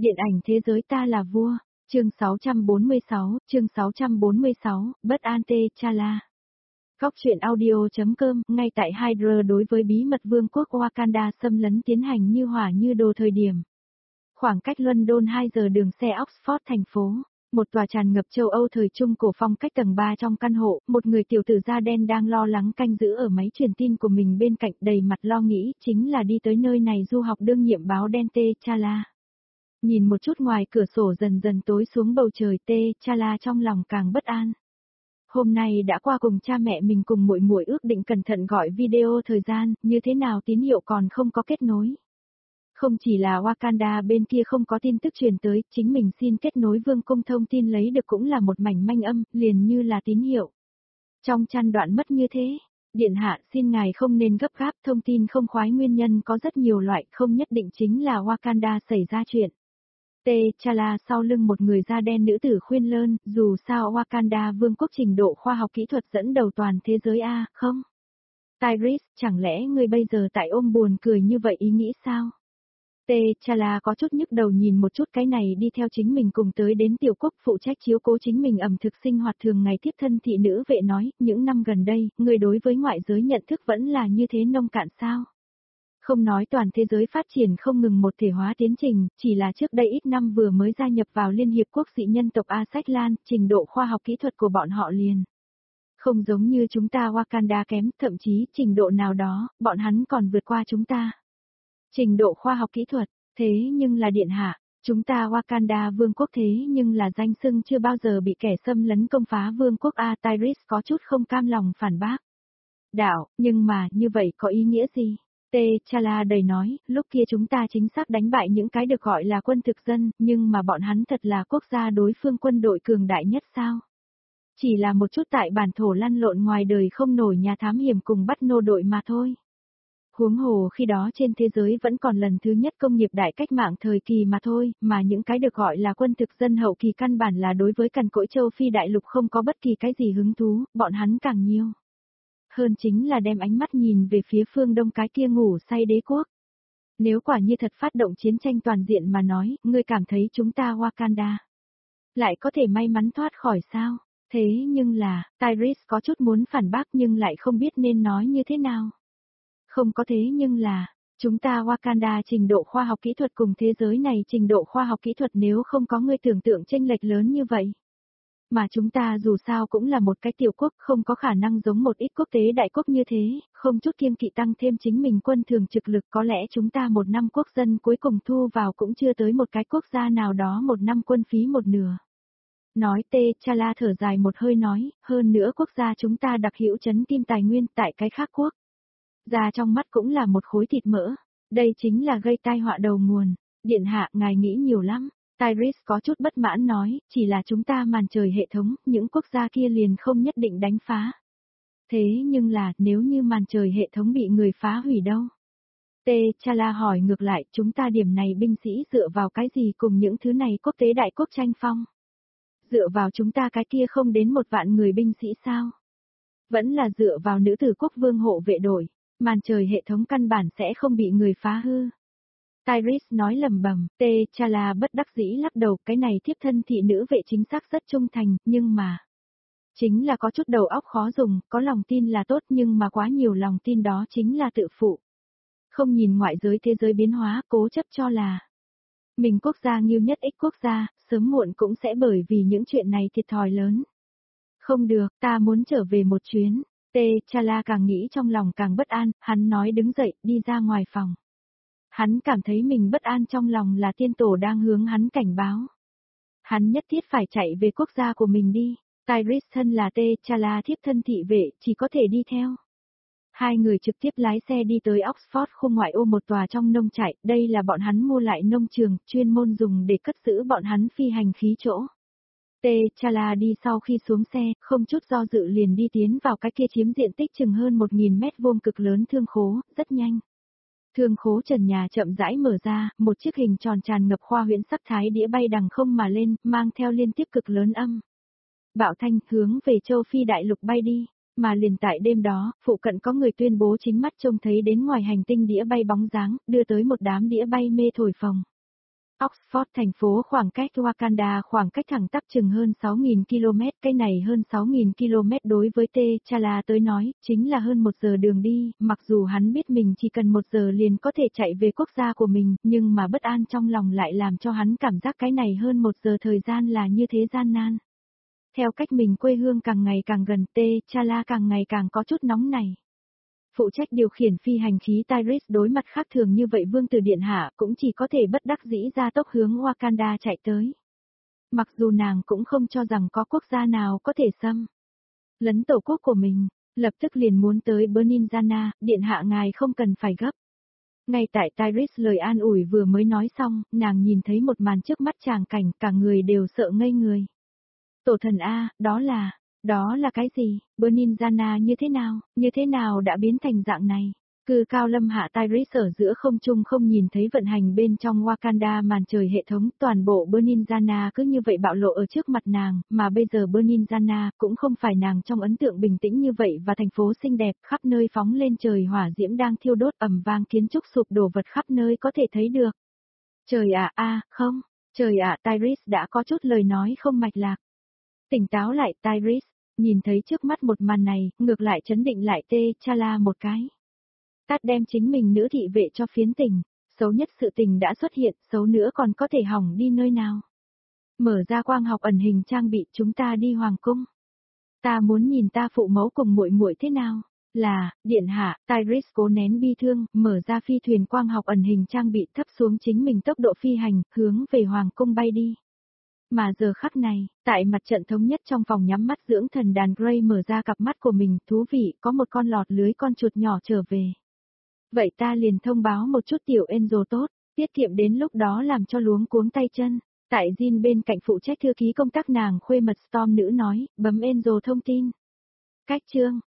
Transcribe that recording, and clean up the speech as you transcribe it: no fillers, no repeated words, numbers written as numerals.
Điện ảnh thế giới ta là vua, chương 646, Bất an T'Challa. Góc truyện audio.com, ngay tại Hydra đối với bí mật vương quốc Wakanda xâm lấn tiến hành như hỏa như đồ thời điểm. Khoảng cách London 2 giờ đường xe Oxford thành phố, một tòa tràn ngập châu Âu thời trung cổ phong cách tầng 3 trong căn hộ, một người tiểu tử da đen đang lo lắng canh giữ ở máy truyền tin của mình bên cạnh đầy mặt lo nghĩ chính là đi tới nơi này du học đương nhiệm báo đen T'Challa. Nhìn một chút ngoài cửa sổ dần dần tối xuống bầu trời T'Challa trong lòng càng bất an. Hôm nay đã qua cùng cha mẹ mình cùng muội muội ước định cẩn thận gọi video thời gian, như thế nào tín hiệu còn không có kết nối. Không chỉ là Wakanda bên kia không có tin tức truyền tới, chính mình xin kết nối vương cung thông tin lấy được cũng là một mảnh manh âm, liền như là tín hiệu. Trong chăn đoạn mất như thế, điện hạ xin ngài không nên gấp gáp, thông tin không khoái nguyên nhân có rất nhiều loại, không nhất định chính là Wakanda xảy ra chuyện. T'Challa sau lưng một người da đen nữ tử khuyên lơn, dù sao Wakanda vương quốc trình độ khoa học kỹ thuật dẫn đầu toàn thế giới a, không? Tyrese, chẳng lẽ ngươi bây giờ tại ôm buồn cười như vậy ý nghĩ sao? T'Challa có chút nhức đầu nhìn một chút cái này đi theo chính mình cùng tới đến tiểu quốc phụ trách chiếu cố chính mình ẩm thực sinh hoạt thường ngày tiếp thân thị nữ vệ nói, những năm gần đây, người đối với ngoại giới nhận thức vẫn là như thế nông cạn sao? Không nói toàn thế giới phát triển không ngừng một thể hóa tiến trình, chỉ là trước đây ít năm vừa mới gia nhập vào Liên Hiệp Quốc dị nhân tộc Asaklan, trình độ khoa học kỹ thuật của bọn họ liền. Không giống như chúng ta Wakanda kém, thậm chí trình độ nào đó, bọn hắn còn vượt qua chúng ta. Trình độ khoa học kỹ thuật, thế nhưng là điện hạ, chúng ta Wakanda vương quốc thế nhưng là danh xưng chưa bao giờ bị kẻ xâm lấn công phá vương quốc Tyrese có chút không cam lòng phản bác. Đạo, nhưng mà, như vậy có ý nghĩa gì? T'Challa đầy nói, lúc kia chúng ta chính xác đánh bại những cái được gọi là quân thực dân, nhưng mà bọn hắn thật là quốc gia đối phương quân đội cường đại nhất sao? Chỉ là một chút tại bản thổ lăn lộn ngoài đời không nổi nhà thám hiểm cùng bắt nô đội mà thôi. Huống hồ khi đó trên thế giới vẫn còn lần thứ nhất công nghiệp đại cách mạng thời kỳ mà thôi, mà những cái được gọi là quân thực dân hậu kỳ căn bản là đối với cằn cỗi châu Phi đại lục không có bất kỳ cái gì hứng thú, bọn hắn càng nhiều. Hơn chính là đem ánh mắt nhìn về phía phương đông cái kia ngủ say đế quốc. Nếu quả như thật phát động chiến tranh toàn diện mà nói, ngươi cảm thấy chúng ta Wakanda lại có thể may mắn thoát khỏi sao? Thế nhưng là, Tyrese có chút muốn phản bác nhưng lại không biết nên nói như thế nào. Không có thế nhưng là, chúng ta Wakanda trình độ khoa học kỹ thuật cùng thế giới này trình độ khoa học kỹ thuật nếu không có ngươi tưởng tượng chênh lệch lớn như vậy. Mà chúng ta dù sao cũng là một cái tiểu quốc không có khả năng giống một ít quốc tế đại quốc như thế, không chút kiêng kỵ tăng thêm chính mình quân thường trực lực có lẽ chúng ta một năm quốc dân cuối cùng thu vào cũng chưa tới một cái quốc gia nào đó một năm quân phí một nửa. Nói T'Challa thở dài một hơi nói, hơn nữa quốc gia chúng ta đặc hữu chấn kim tài nguyên tại cái khác quốc. Ra trong mắt cũng là một khối thịt mỡ, đây chính là gây tai họa đầu nguồn. Điện hạ ngài nghĩ nhiều lắm. Tyrese có chút bất mãn nói, chỉ là chúng ta màn trời hệ thống, những quốc gia kia liền không nhất định đánh phá. Thế nhưng là, nếu như màn trời hệ thống bị người phá hủy đâu? T'Challa hỏi ngược lại, chúng ta điểm này binh sĩ dựa vào cái gì cùng những thứ này quốc tế đại quốc tranh phong? Dựa vào chúng ta cái kia không đến 1 vạn người binh sĩ sao? Vẫn là dựa vào nữ tử quốc vương hộ vệ đội, màn trời hệ thống căn bản sẽ không bị người phá hư. Tyrese nói lầm bầm, T'Challa bất đắc dĩ lắc đầu, cái này thiếp thân thị nữ vệ chính xác rất trung thành, nhưng mà chính là có chút đầu óc khó dùng, có lòng tin là tốt nhưng mà quá nhiều lòng tin đó chính là tự phụ. Không nhìn ngoại giới thế giới biến hóa, cố chấp cho là mình quốc gia nghiêu nhất ích quốc gia, sớm muộn cũng sẽ bởi vì những chuyện này thiệt thòi lớn. Không được, ta muốn trở về một chuyến. T'Challa càng nghĩ trong lòng càng bất an, hắn nói đứng dậy, đi ra ngoài phòng. Hắn cảm thấy mình bất an trong lòng là tiên tổ đang hướng hắn cảnh báo. Hắn nhất thiết phải chạy về quốc gia của mình đi. Tyrese thân là T'Challa thiếp thân thị vệ, chỉ có thể đi theo. Hai người trực tiếp lái xe đi tới Oxford khu ngoại ô một tòa trong nông trại, đây là bọn hắn mua lại nông trường, chuyên môn dùng để cất giữ bọn hắn phi hành khí chỗ. T'Challa đi sau khi xuống xe, không chút do dự liền đi tiến vào cái kia chiếm diện tích chừng hơn 1000 mét vuông cực lớn thương khố, rất nhanh. Thương khố trần nhà chậm rãi mở ra, một chiếc hình tròn tràn ngập khoa huyễn sắc thái đĩa bay đằng không mà lên, mang theo liên tiếp cực lớn âm. Bạo thanh hướng về châu Phi đại lục bay đi, mà liền tại đêm đó, phụ cận có người tuyên bố chính mắt trông thấy đến ngoài hành tinh đĩa bay bóng dáng, đưa tới một đám đĩa bay mê thổi phồng. Oxford thành phố khoảng cách Wakanda khoảng cách thẳng tắp chừng hơn 6.000 km, cái này hơn 6.000 km đối với T'Challa tới nói, chính là hơn 1 giờ đường đi, mặc dù hắn biết mình chỉ cần 1 giờ liền có thể chạy về quốc gia của mình, nhưng mà bất an trong lòng lại làm cho hắn cảm giác cái này hơn 1 giờ thời gian là như thế gian nan. Theo cách mình quê hương càng ngày càng gần, T'Challa càng ngày càng có chút nóng này. Phụ trách điều khiển phi hành khí Tyrese đối mặt khác thường như vậy vương tử điện hạ cũng chỉ có thể bất đắc dĩ ra tốc hướng Wakanda chạy tới. Mặc dù nàng cũng không cho rằng có quốc gia nào có thể xâm lấn tổ quốc của mình, lập tức liền muốn tới Berninzana, điện hạ ngài không cần phải gấp. Ngay tại Tyrese lời an ủi vừa mới nói xong, nàng nhìn thấy một màn trước mắt tràng cảnh cả người đều sợ ngây người. Tổ thần A, đó là cái gì? Berninzana như thế nào đã biến thành dạng này? Cư cao lâm hạ Tyrese ở giữa không trung không nhìn thấy vận hành bên trong Wakanda màn trời hệ thống, toàn bộ Berninzana cứ như vậy bạo lộ ở trước mặt nàng, mà bây giờ Berninzana cũng không phải nàng trong ấn tượng bình tĩnh như vậy và thành phố xinh đẹp, khắp nơi phóng lên trời hỏa diễm đang thiêu đốt ầm vang kiến trúc sụp đổ vật khắp nơi có thể thấy được. Trời ạ, không, trời ạ, Tyrese đã có chút lời nói không mạch lạc. Tỉnh táo lại Tyrese, nhìn thấy trước mắt một màn này, ngược lại chấn định lại T'Challa một cái. Tát đem chính mình nữ thị vệ cho phiến tình, xấu nhất sự tình đã xuất hiện, xấu nữa còn có thể hỏng đi nơi nào. Mở ra quang học ẩn hình trang bị chúng ta đi hoàng cung. Ta muốn nhìn ta phụ mẫu cùng muội muội thế nào. Là, điện hạ, Tyrese cố nén bi thương, mở ra phi thuyền quang học ẩn hình trang bị thấp xuống chính mình tốc độ phi hành, hướng về hoàng cung bay đi. Mà giờ khắc này, tại mặt trận thống nhất trong phòng nhắm mắt dưỡng thần đàn Grey mở ra cặp mắt của mình, thú vị, có một con lọt lưới con chuột nhỏ trở về. Vậy ta liền thông báo một chút tiểu Angel tốt, tiết kiệm đến lúc đó làm cho luống cuống tay chân. Tại Jin bên cạnh phụ trách thư ký công tác nàng khuê mật Storm nữ nói, bấm Angel thông tin. Cách chương.